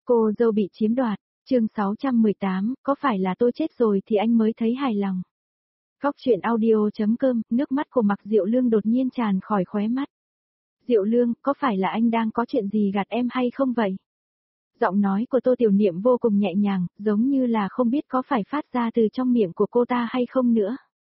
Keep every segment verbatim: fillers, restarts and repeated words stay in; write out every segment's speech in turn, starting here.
Cô dâu bị chiếm đoạt, chương sáu trăm mười tám, có phải là tôi chết rồi thì anh mới thấy hài lòng. Góc truyện audio.com, nước mắt của Mạc Diệu Lương đột nhiên tràn khỏi khóe mắt. Diệu Lương, có phải là anh đang có chuyện gì gạt em hay không vậy? Giọng nói của Tô Tiểu Niệm vô cùng nhẹ nhàng, giống như là không biết có phải phát ra từ trong miệng của cô ta hay không nữa.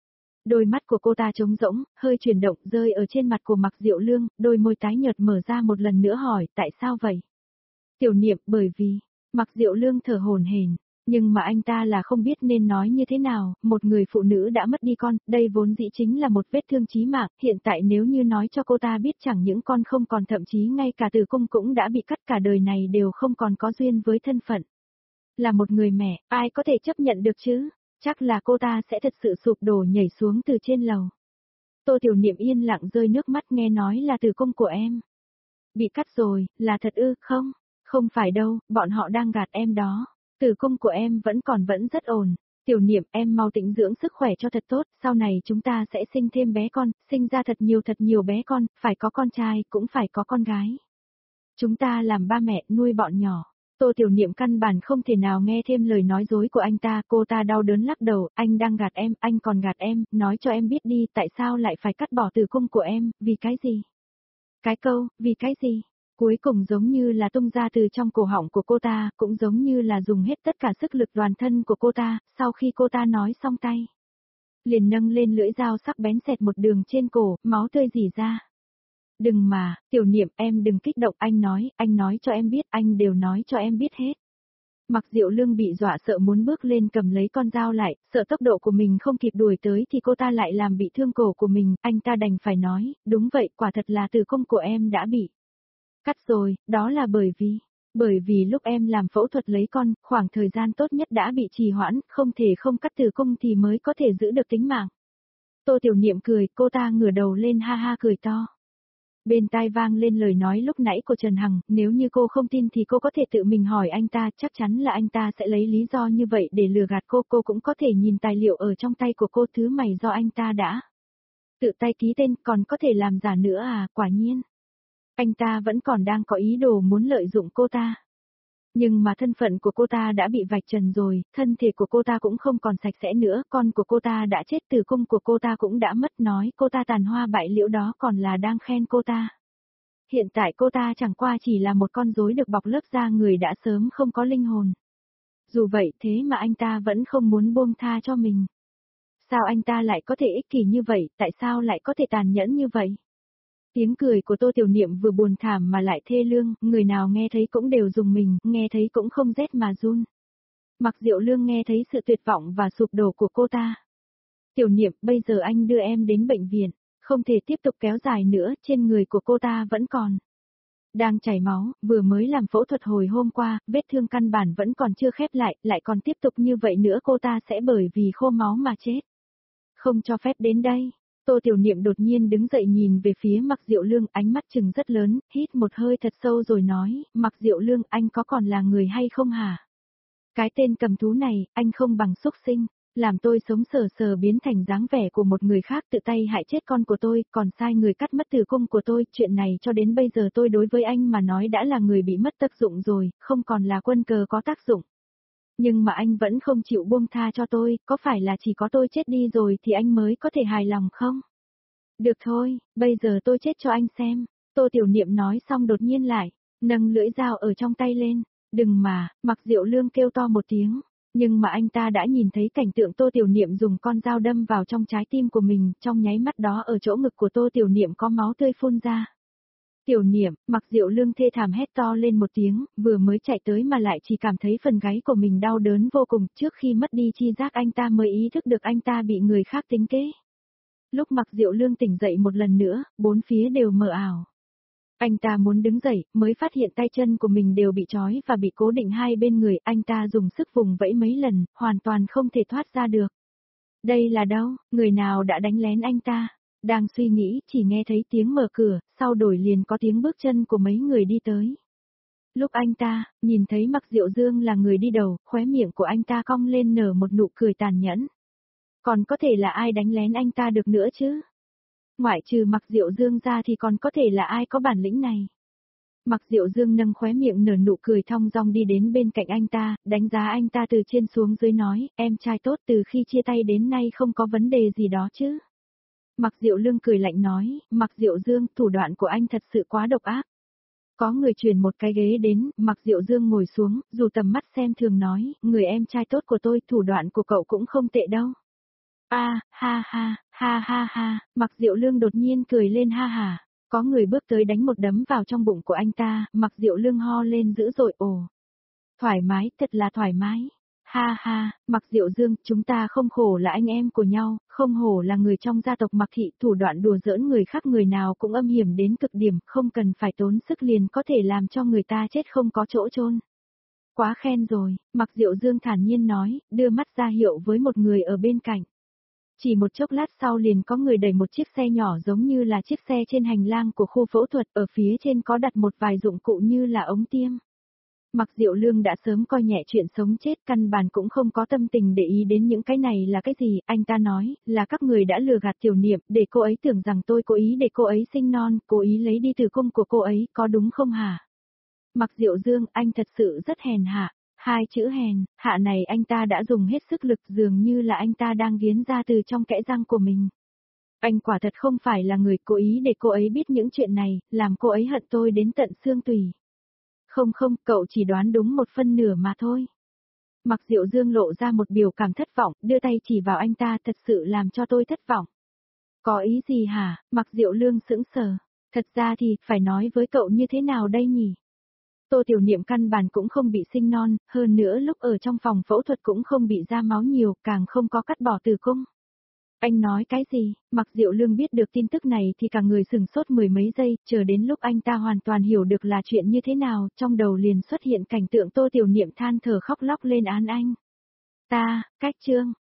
Đôi mắt của cô ta trống rỗng, hơi chuyển động rơi ở trên mặt của Mạc Diệu Lương, đôi môi tái nhợt mở ra một lần nữa hỏi, tại sao vậy? Tiểu Niệm, bởi vì, Mạc Diệu Lương thở hổn hển, nhưng mà anh ta là không biết nên nói như thế nào, một người phụ nữ đã mất đi con, đây vốn dĩ chính là một vết thương chí mạng, hiện tại nếu như nói cho cô ta biết chẳng những con không còn thậm chí ngay cả tử cung cũng đã bị cắt cả đời này đều không còn có duyên với thân phận. Là một người mẹ, ai có thể chấp nhận được chứ? Chắc là cô ta sẽ thật sự sụp đổ nhảy xuống từ trên lầu. Tô Tiểu Niệm yên lặng rơi nước mắt nghe nói là tử cung của em. Bị cắt rồi, là thật ư? Không, không phải đâu, bọn họ đang gạt em đó. Tử cung của em vẫn còn vẫn rất ổn. Tiểu Niệm, em mau tĩnh dưỡng sức khỏe cho thật tốt, sau này chúng ta sẽ sinh thêm bé con, sinh ra thật nhiều thật nhiều bé con, phải có con trai cũng phải có con gái. Chúng ta làm ba mẹ nuôi bọn nhỏ. Tô Tiểu Niệm căn bản không thể nào nghe thêm lời nói dối của anh ta, cô ta đau đớn lắc đầu, anh đang gạt em, anh còn gạt em, nói cho em biết đi, tại sao lại phải cắt bỏ tử cung của em, vì cái gì? Cái câu, vì cái gì? Cuối cùng giống như là tung ra từ trong cổ họng của cô ta, cũng giống như là dùng hết tất cả sức lực toàn thân của cô ta, sau khi cô ta nói xong tay. Liền nâng lên lưỡi dao sắc bén xẹt một đường trên cổ, máu tươi rỉ ra. Đừng mà, Tiểu Niệm, em đừng kích động, anh nói, anh nói cho em biết, anh đều nói cho em biết hết. Mạc Diệu Lương bị dọa sợ muốn bước lên cầm lấy con dao lại, sợ tốc độ của mình không kịp đuổi tới thì cô ta lại làm bị thương cổ của mình, anh ta đành phải nói, đúng vậy, quả thật là tử cung của em đã bị cắt rồi, đó là bởi vì, bởi vì lúc em làm phẫu thuật lấy con, khoảng thời gian tốt nhất đã bị trì hoãn, không thể không cắt tử cung thì mới có thể giữ được tính mạng. Tô Tiểu Niệm cười, cô ta ngửa đầu lên ha ha cười to. Bên tai vang lên lời nói lúc nãy của Trần Hằng, nếu như cô không tin thì cô có thể tự mình hỏi anh ta, chắc chắn là anh ta sẽ lấy lý do như vậy để lừa gạt cô, cô cũng có thể nhìn tài liệu ở trong tay của cô, thứ mày do anh ta đã tự tay ký tên, còn có thể làm giả nữa à, quả nhiên. Anh ta vẫn còn đang có ý đồ muốn lợi dụng cô ta. Nhưng mà thân phận của cô ta đã bị vạch trần rồi, thân thể của cô ta cũng không còn sạch sẽ nữa, con của cô ta đã chết, tử cung của cô ta cũng đã mất, nói cô ta tàn hoa bại liễu đó còn là đang khen cô ta. Hiện tại cô ta chẳng qua chỉ là một con rối được bọc lớp da người đã sớm không có linh hồn. Dù vậy thế mà anh ta vẫn không muốn buông tha cho mình. Sao anh ta lại có thể ích kỷ như vậy, tại sao lại có thể tàn nhẫn như vậy? Tiếng cười của Tô Tiểu Niệm vừa buồn thảm mà lại thê lương, người nào nghe thấy cũng đều rùng mình, nghe thấy cũng không rét mà run. Mạc Diệu Lương nghe thấy sự tuyệt vọng và sụp đổ của cô ta. Tiểu Niệm, bây giờ anh đưa em đến bệnh viện, không thể tiếp tục kéo dài nữa, trên người của cô ta vẫn còn đang chảy máu, vừa mới làm phẫu thuật hồi hôm qua, vết thương căn bản vẫn còn chưa khép lại, lại còn tiếp tục như vậy nữa cô ta sẽ bởi vì khô máu mà chết. Không cho phép đến đây. Tô Tiểu Niệm đột nhiên đứng dậy nhìn về phía Mạc Diệu Lương, ánh mắt trừng rất lớn, hít một hơi thật sâu rồi nói, Mạc Diệu Lương, anh có còn là người hay không hả? Cái tên cầm thú này, anh không bằng xúc sinh, làm tôi sống sờ sờ biến thành dáng vẻ của một người khác, tự tay hại chết con của tôi, còn sai người cắt mất tử cung của tôi, chuyện này cho đến bây giờ tôi đối với anh mà nói đã là người bị mất tác dụng rồi, không còn là quân cờ có tác dụng. Nhưng mà anh vẫn không chịu buông tha cho tôi, có phải là chỉ có tôi chết đi rồi thì anh mới có thể hài lòng không? Được thôi, bây giờ tôi chết cho anh xem. Tô Tiểu Niệm nói xong đột nhiên lại, nâng lưỡi dao ở trong tay lên. Đừng mà, Mạc Diệu Lương kêu to một tiếng. Nhưng mà anh ta đã nhìn thấy cảnh tượng Tô Tiểu Niệm dùng con dao đâm vào trong trái tim của mình, trong nháy mắt đó ở chỗ ngực của Tô Tiểu Niệm có máu tươi phun ra. Tiểu Niệm, Mạc Diệu Lương thê thảm hét to lên một tiếng, vừa mới chạy tới mà lại chỉ cảm thấy phần gáy của mình đau đớn vô cùng, trước khi mất đi chi giác anh ta mới ý thức được anh ta bị người khác tính kế. Lúc Mạc Diệu Lương tỉnh dậy một lần nữa, bốn phía đều mờ ảo. Anh ta muốn đứng dậy, mới phát hiện tay chân của mình đều bị trói và bị cố định hai bên người, anh ta dùng sức vùng vẫy mấy lần, hoàn toàn không thể thoát ra được. Đây là đâu, người nào đã đánh lén anh ta? Đang suy nghĩ, chỉ nghe thấy tiếng mở cửa, sau đổi liền có tiếng bước chân của mấy người đi tới. Lúc anh ta, nhìn thấy Mạc Diệu Dương là người đi đầu, khóe miệng của anh ta cong lên nở một nụ cười tàn nhẫn. Còn có thể là ai đánh lén anh ta được nữa chứ? Ngoại trừ Mạc Diệu Dương ra thì còn có thể là ai có bản lĩnh này? Mặc Diệu Dương nâng khóe miệng nở nụ cười thong dong đi đến bên cạnh anh ta, đánh giá anh ta từ trên xuống dưới nói, em trai tốt từ khi chia tay đến nay không có vấn đề gì đó chứ. Mặc Diệu Lương cười lạnh nói, Mặc Diệu Dương, thủ đoạn của anh thật sự quá độc ác. Có người chuyển một cái ghế đến, Mặc Diệu Dương ngồi xuống, dù tầm mắt xem thường nói, người em trai tốt của tôi, thủ đoạn của cậu cũng không tệ đâu. A, ha ha, ha ha ha, Mặc Diệu Lương đột nhiên cười lên ha ha. Có người bước tới đánh một đấm vào trong bụng của anh ta, Mặc Diệu Lương ho lên dữ dội ồ. Thoải mái, thật là thoải mái. Ha ha, Mặc Diệu Dương, chúng ta không khổ là anh em của nhau, không hổ là người trong gia tộc Mặc Thị, thủ đoạn đùa giỡn người khác người nào cũng âm hiểm đến cực điểm, không cần phải tốn sức liền có thể làm cho người ta chết không có chỗ chôn. Quá khen rồi, Mặc Diệu Dương thản nhiên nói, đưa mắt ra hiệu với một người ở bên cạnh. Chỉ một chốc lát sau liền có người đẩy một chiếc xe nhỏ giống như là chiếc xe trên hành lang của khu phẫu thuật, ở phía trên có đặt một vài dụng cụ như là ống tiêm. Mặc Diệu Lương đã sớm coi nhẹ chuyện sống chết, căn bản cũng không có tâm tình để ý đến những cái này là cái gì, anh ta nói, là các người đã lừa gạt Tiểu Niệm, để cô ấy tưởng rằng tôi cố ý để cô ấy sinh non, cố ý lấy đi tử cung của cô ấy, có đúng không hả? Mặc Diệu Dương, anh thật sự rất hèn hạ. Hai chữ hèn, hạ này anh ta đã dùng hết sức lực dường như là anh ta đang nghiến ra từ trong kẽ răng của mình. Anh quả thật không phải là người cố ý để cô ấy biết những chuyện này, làm cô ấy hận tôi đến tận xương tủy. Không không, cậu chỉ đoán đúng một phân nửa mà thôi. Mặc Diệu Dương lộ ra một biểu cảm thất vọng, đưa tay chỉ vào anh ta thật sự làm cho tôi thất vọng. Có ý gì hả? Mặc Diệu Lương sững sờ. Thật ra thì, phải nói với cậu như thế nào đây nhỉ? Tô Tiểu Niệm căn bản cũng không bị sinh non, hơn nữa lúc ở trong phòng phẫu thuật cũng không bị ra máu nhiều, càng không có cắt bỏ tử cung. Anh nói cái gì? Mặc Diệu Lương biết được tin tức này thì cả người sừng sốt mười mấy giây, chờ đến lúc anh ta hoàn toàn hiểu được là chuyện như thế nào, trong đầu liền xuất hiện cảnh tượng Tô Tiểu Niệm than thở khóc lóc lên án anh. Ta, cách trương,